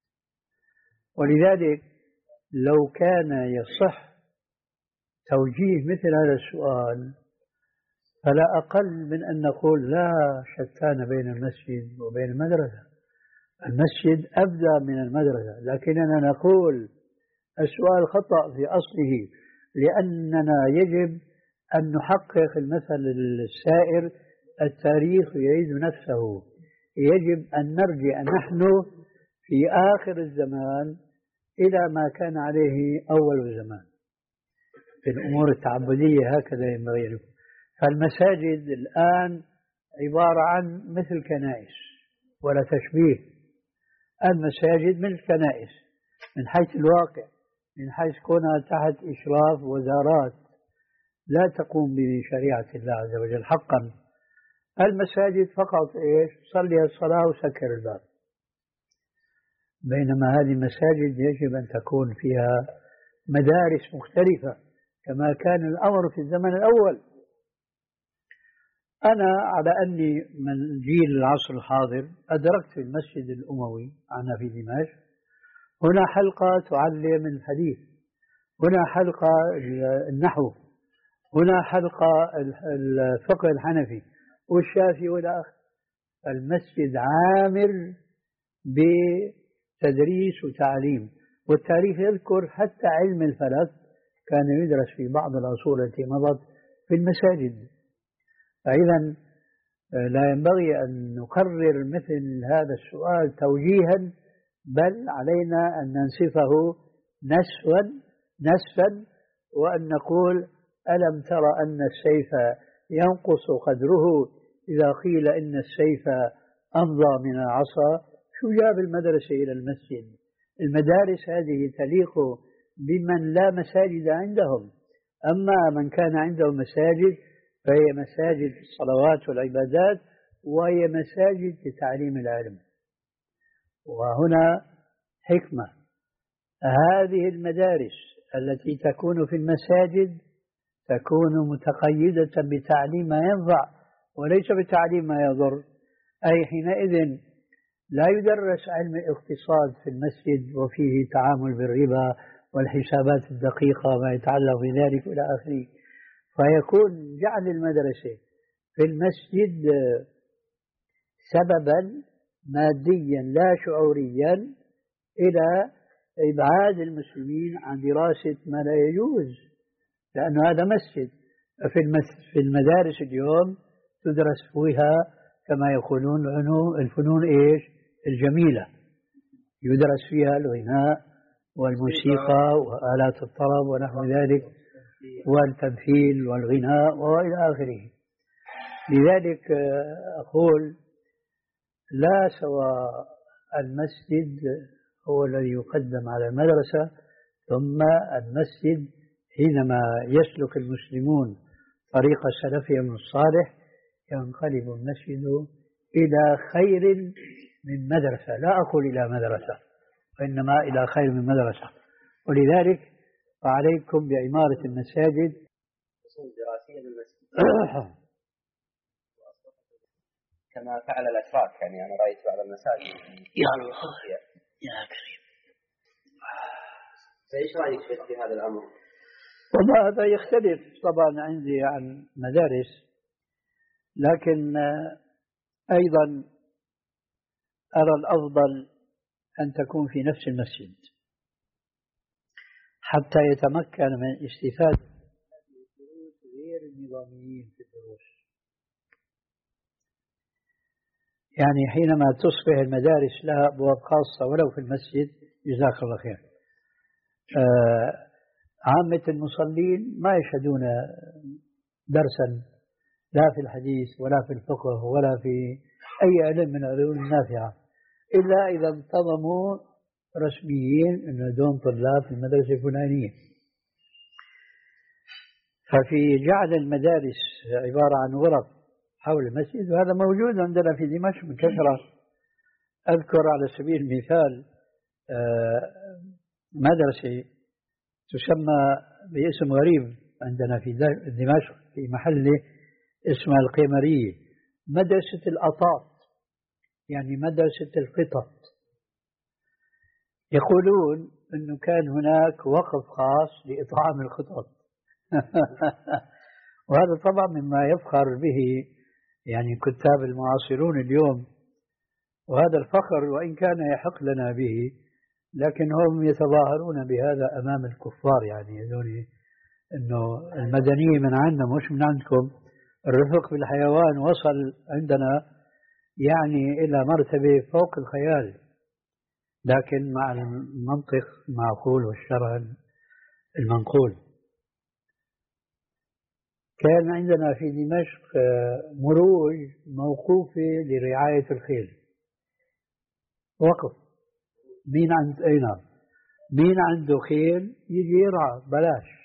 ولذلك لو كان يصح توجيه مثل هذا السؤال فلا أقل من أن نقول لا شتان بين المسجد وبين المدرسة. المسجد أبدى من المدرسة، لكننا نقول السؤال خطأ في أصله، لأننا يجب أن نحقق المثل السائر: التاريخ يعيد نفسه. يجب أن نرجع نحن في آخر الزمان إلى ما كان عليه أول الزمان في الأمور التعبدية. هكذا ينبغي لكم. فالمساجد الآن عبارة عن مثل كنائس، ولا تشبيه. المساجد مثل كنائس من حيث الواقع، من حيث كونها تحت إشراف وزارات لا تقوم بشريعة الله عز وجل حقا. المساجد فقط إيش؟ صلي الصلاة وسكر الباب. بينما هذه المساجد يجب أن تكون فيها مدارس مختلفة كما كان الأمر في الزمن الأول. أنا على أني من جيل العصر الحاضر أدركت في المسجد الأموي عنا في دمشق هنا حلقة تعلم الحديث، هنا حلقة النحو، هنا حلقة الفقه الحنفي والشافعي والآخر. المسجد عامر بتدريس وتعليم. والتاريخ يذكر حتى علم الفلك كان يدرس في بعض العصور التي مضت في المساجد. فإذا لا ينبغي أن نكرر مثل هذا السؤال توجيها، بل علينا أن ننسفه نسفا نسفا وأن نقول: ألم ترى أن السيف ينقص قدره إذا قيل إن السيف أمضى من العصا؟ شو جاب المدرسة إلى المسجد؟ المدارس هذه تليق بمن لا مساجد عندهم. أما من كان عنده مساجد فهي مساجد الصلوات والعبادات، وهي مساجد لتعليم العلم. وهنا حكمة: هذه المدارس التي تكون في المساجد تكون متقيدة بتعليم ما ينفع وليس بتعليم ما يضر. أي حينئذ لا يدرس علم الاقتصاد في المسجد وفيه تعامل بالربا والحسابات الدقيقة وما يتعلق بذلك إلى آخره. فيكون جعل المدرسة في المسجد سببا ماديا لا شعوريا إلى إبعاد المسلمين عن دراسة ما لا يجوز، لأن هذا مسجد. في المدارس اليوم تدرس فيها كما يقولون الفنون إيش الجميلة، يدرس فيها الغناء والموسيقى وآلات الطرب ونحو ذلك والتمثيل والغناء وإلى آخره. لذلك أقول لا سواء المسجد هو الذي يقدم على المدرسة، ثم المسجد حينما يسلك المسلمون طريق سلفهم الصالح ينقلب المسجد إلى خير من مدرسة، لا أقول إلى مدرسة وإنما إلى خير من مدرسة. ولذلك فعليكم بعمارة المساجد دراسية للمسجد كما فعل الأتراك. يعني أنا رأيت بعض المساجد يا الله يا كريم. فإيش رأيك في هذا الأمر؟ والله هذا يختلف طبعا عندي عن مدارس، لكن أيضا أرى الأفضل أن تكون في نفس المسجد حتى يتمكن من استفادة الدروس غير النظاميين في الدروس. يعني حينما تصبح المدارس لها أبواب خاصة ولو في المسجد جزاك الله خير، آه عامة المصلين ما يشهدون درسا لا في الحديث ولا في الفقه ولا في أي علم من العلوم النافعة إلا إذا انتظموا رسميين أن دون طلاب في المدرسة الفلانية. ففي جعل المدارس عبارة عن غرف حول المسجد، وهذا موجود عندنا في دمشق بكثرة. أذكر على سبيل المثال مدرسة تسمى باسم غريب عندنا في دمشق في محل اسمها القمرية، مدرسة الأطاط، يعني مدرسة القطط. يقولون أنه كان هناك وقف خاص لإطعام القطط وهذا طبعا مما يفخر به يعني كتاب المعاصرون اليوم، وهذا الفخر وإن كان يحق لنا به لكن هم يتظاهرون بهذا أمام الكفار. يعني يقولون أنه المدنية من عندنا مش من عندكم. الرفق بالحيوان وصل عندنا يعني إلى مرتبة فوق الخيال، لكن مع المنطق المعقول والشرع المنقول. كان عندنا في دمشق مروج موقوفة لرعاية الخيل، وقف مين عند أين مين عنده خيل يجي يرعى بلاش.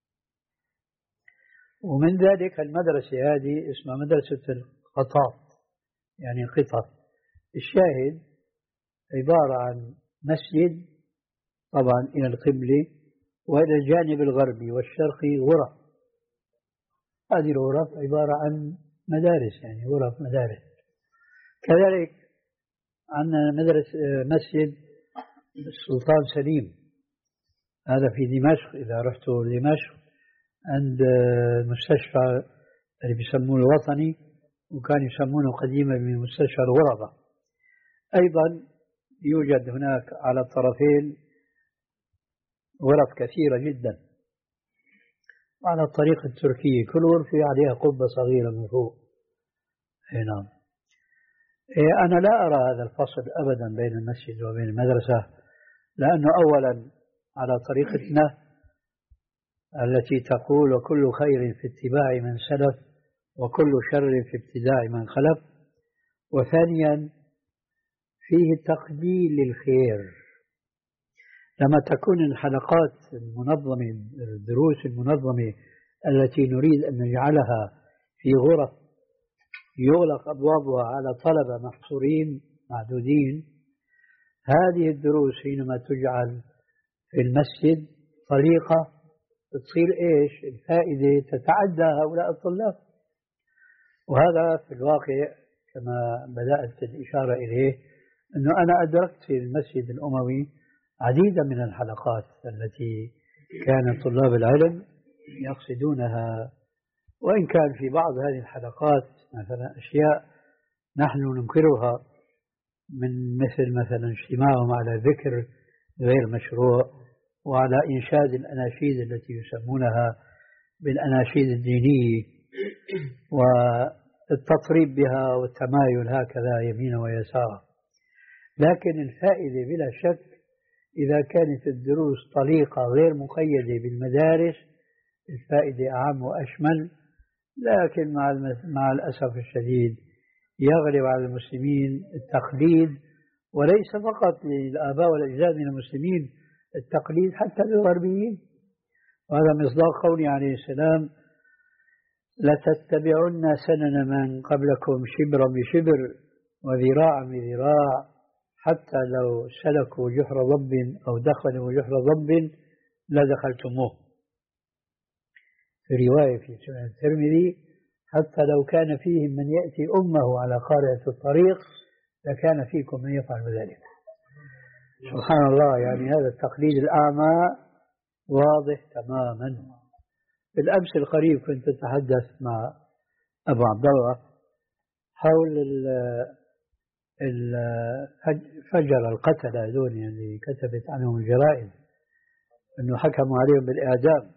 ومن ذلك المدرسة هذه اسمها مدرسة القطاط، يعني قطط. الشاهد عبارة عن مسجد طبعا إلى القبلة وإلى الجانب الغربي والشرقي غرف. هذه الغرف عبارة عن مدارس، يعني غرف مدارس. كذلك عندنا مدرسة مسجد السلطان سليم، هذا في دمشق. إذا رحتوا دمشق عند المستشفى اللي بيسموه الوطني، وكان يسمونه قديما من مستشفى الغربة. أيضا يوجد هناك على الطرفين غرف كثيرة جدا على الطريقة التركية، كل غرفة عليها قبة صغيرة من فوق. نعم. أنا لا أرى هذا الفصل أبدا بين المسجد وبين المدرسة، لأنه أولا على طريقتنا التي تقول وكل خير في اتباع من سلف وكل شر في ابتداع من خلف، وثانيا فيه تقليل للخير. لما تكون الحلقات المنظمة الدروس المنظمة التي نريد أن نجعلها في غرف يغلق أبوابها على طلبة محصورين معدودين، هذه الدروس حينما تجعل في المسجد طريقة تصير إيش الفائدة تتعدى هؤلاء الطلاب. وهذا في الواقع كما بدأت الإشارة إليه أنه أنا أدركت في المسجد الأموي عديدا من الحلقات التي كان طلاب العلم يقصدونها، وإن كان في بعض هذه الحلقات مثلا أشياء نحن ننكرها من مثل مثلا اجتماعهم على ذكر غير مشروع وعلى إنشاد الأناشيد التي يسمونها بالأناشيد الدينية والتطريب بها والتمايل هكذا يمينا ويسارا. لكن الفائدة بلا شك إذا كانت الدروس طليقة غير مقيدة بالمدارس الفائدة أعم وأشمل. لكن مع مع الأسف الشديد يغلب على المسلمين التقليد، وليس فقط للآباء والأجداد من المسلمين، التقليد حتى للغربيين. وهذا مصداق قوله عليه السلام: لتتبعن سنن من قبلكم شبرا بشبر وذراعا بذراع حتى لو سلكوا جحر ضب أو دخلوا جحر ضب لدخلتموه. في رواية في سنن الترمذي: حتى لو كان فيهم من يأتي أمه على قارعة الطريق لكان فيكم من يفعل ذلك. سبحان الله، يعني هذا التقليد الأعمى واضح تماما. بالأمس القريب كنت أتحدث مع أبو عبد الله حول الفجر القتلة هذول اللي كتبت عنهم الجرائد أنه حكموا عليهم بالإعدام.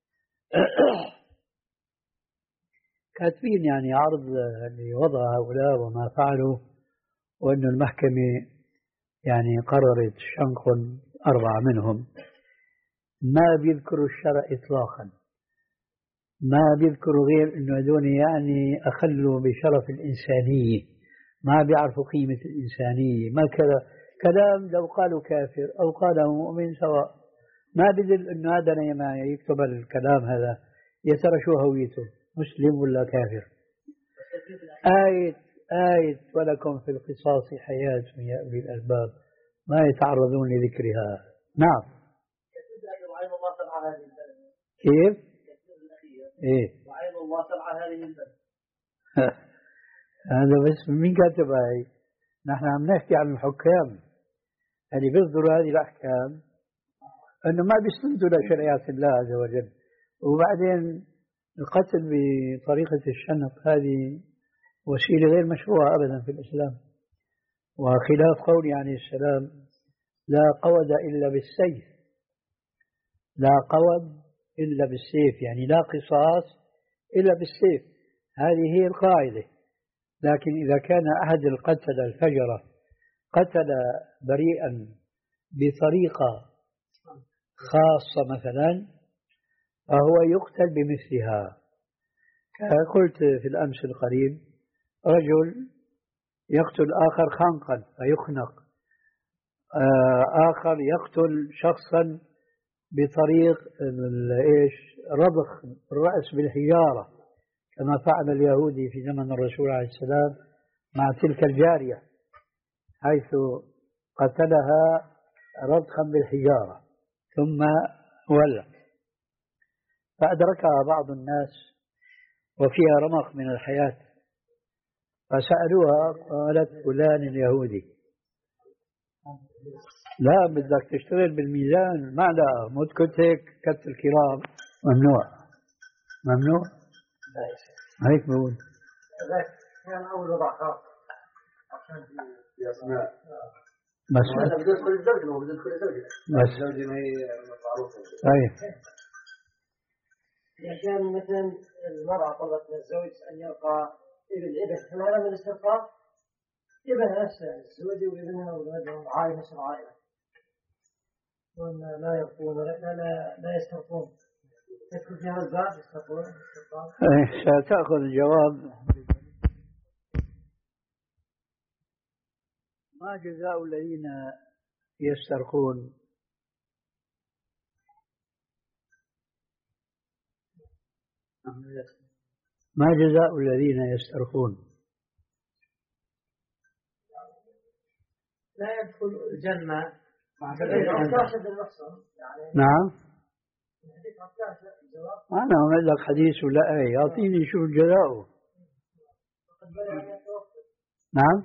كاتبين يعني عرض لوضع هؤلاء وما فعلوا، وأن المحكمة يعني قررت شنق أربعة منهم. ما بيذكروا الشرع إطلاقا، ما بيذكروا غير أنه هذول يعني أخلوا بشرف الإنسانية، ما بيعرفوا قيمة الإنسانية، ما كذا كلام لو قالوا كافر أو قاله مؤمن سواء. ما بدل أنه هذا لما يكتب الكلام هذا يا ترى شو هويته، مسلم ولا كافر. آية آية ولكم في القصاص حياة يا أولي الألباب ما يتعرضون لذكرها. نعم. كيف؟ إيه؟ وعين الله سبع هذه البلد. هذا بس مين كاتب هاي؟ نحن عم نحكي عن الحكام اللي بيصدروا هذه الأحكام أنه ما بيستندوا لشريعة الله عز وجل. وبعدين القتل بطريقة الشنق هذه وسيلة غير مشروعة أبدا في الإسلام، وخلاف قوله عليه السلام: لا قود إلا بالسيف. لا قود إلا بالسيف، يعني لا قصاص إلا بالسيف، هذه هي القاعدة. لكن إذا كان أحد القتلة الفجرة قتل بريئا بطريقة خاصة مثلا فهو يقتل بمثلها. قلت في الأمس القريب: رجل يقتل آخر خنقا فيخنق، آخر يقتل شخصا بطريق إيش رضخ الرأس بالحجارة كما فعل اليهودي في زمن الرسول عليه السلام مع تلك الجارية، حيث قتلها رضخا بالحجارة ثم ولى، فأدركها بعض الناس وفيها رمق من الحياة، فسألوها قالت: فلان اليهودي. لا بدك تشتغل بالميزان، ما لا مت كنت هيك كت الكرام ممنوع ممنوع هيك بقول. كان أول وضع خاص عشان في أسماء بس هذا بدون كل زوجة وبدون كل زوجة بس الزوجة ما هي معروفة. طيب عشان مثلا المرأة طلبت من الزوج أن يلقى ابن ابن، هل هذا من الاسترقاق؟ ابن نفسه الزوجي وابنها وولدهم عائلة نفس العائلة، وأن لا يرقون لا لا لا يسترقون. تدخل في هذا الباب يسترقون؟ ستأخذ الجواب. ما جزاء الذين يسترقون؟ ما جزاء الذين يسترقون؟ لا يدخل الجنة مع نعم. أنا أقول لك حديث ولا آية، أعطيني شو جزاؤه. نعم.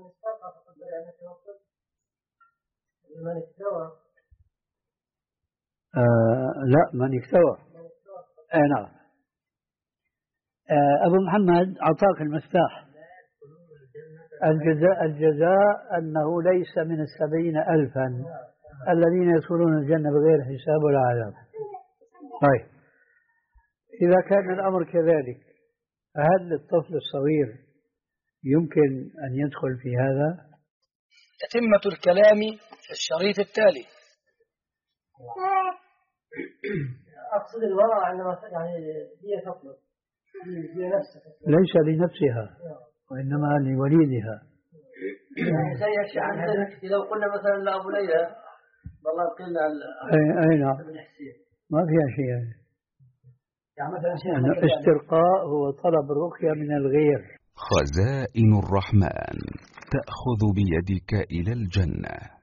آه لا من اكتوى. آه نعم. آه أبو محمد أعطاك المفتاح. الجزاء الجزاء أنه ليس من السبعين ألفا الذين يدخلون الجنة بغير حساب ولا عذاب. طيب إذا كان الأمر كذلك، هل الطفل الصغير يمكن أن يدخل في هذا؟ تتمة الكلام في الشريط التالي. أقصد المرأة عندما يعني هي تطلب هي نفسها، ليس لنفسها وإنما لوليدها. يعني زي عندك لو قلنا مثلا لأبو ليلى والله قلنا أي أي نعم ما فيها شيء يعني. يعني الاسترقاء هو طلب الرقية من الغير. خزائن الرحمن تأخذ بيدك إلى الجنة.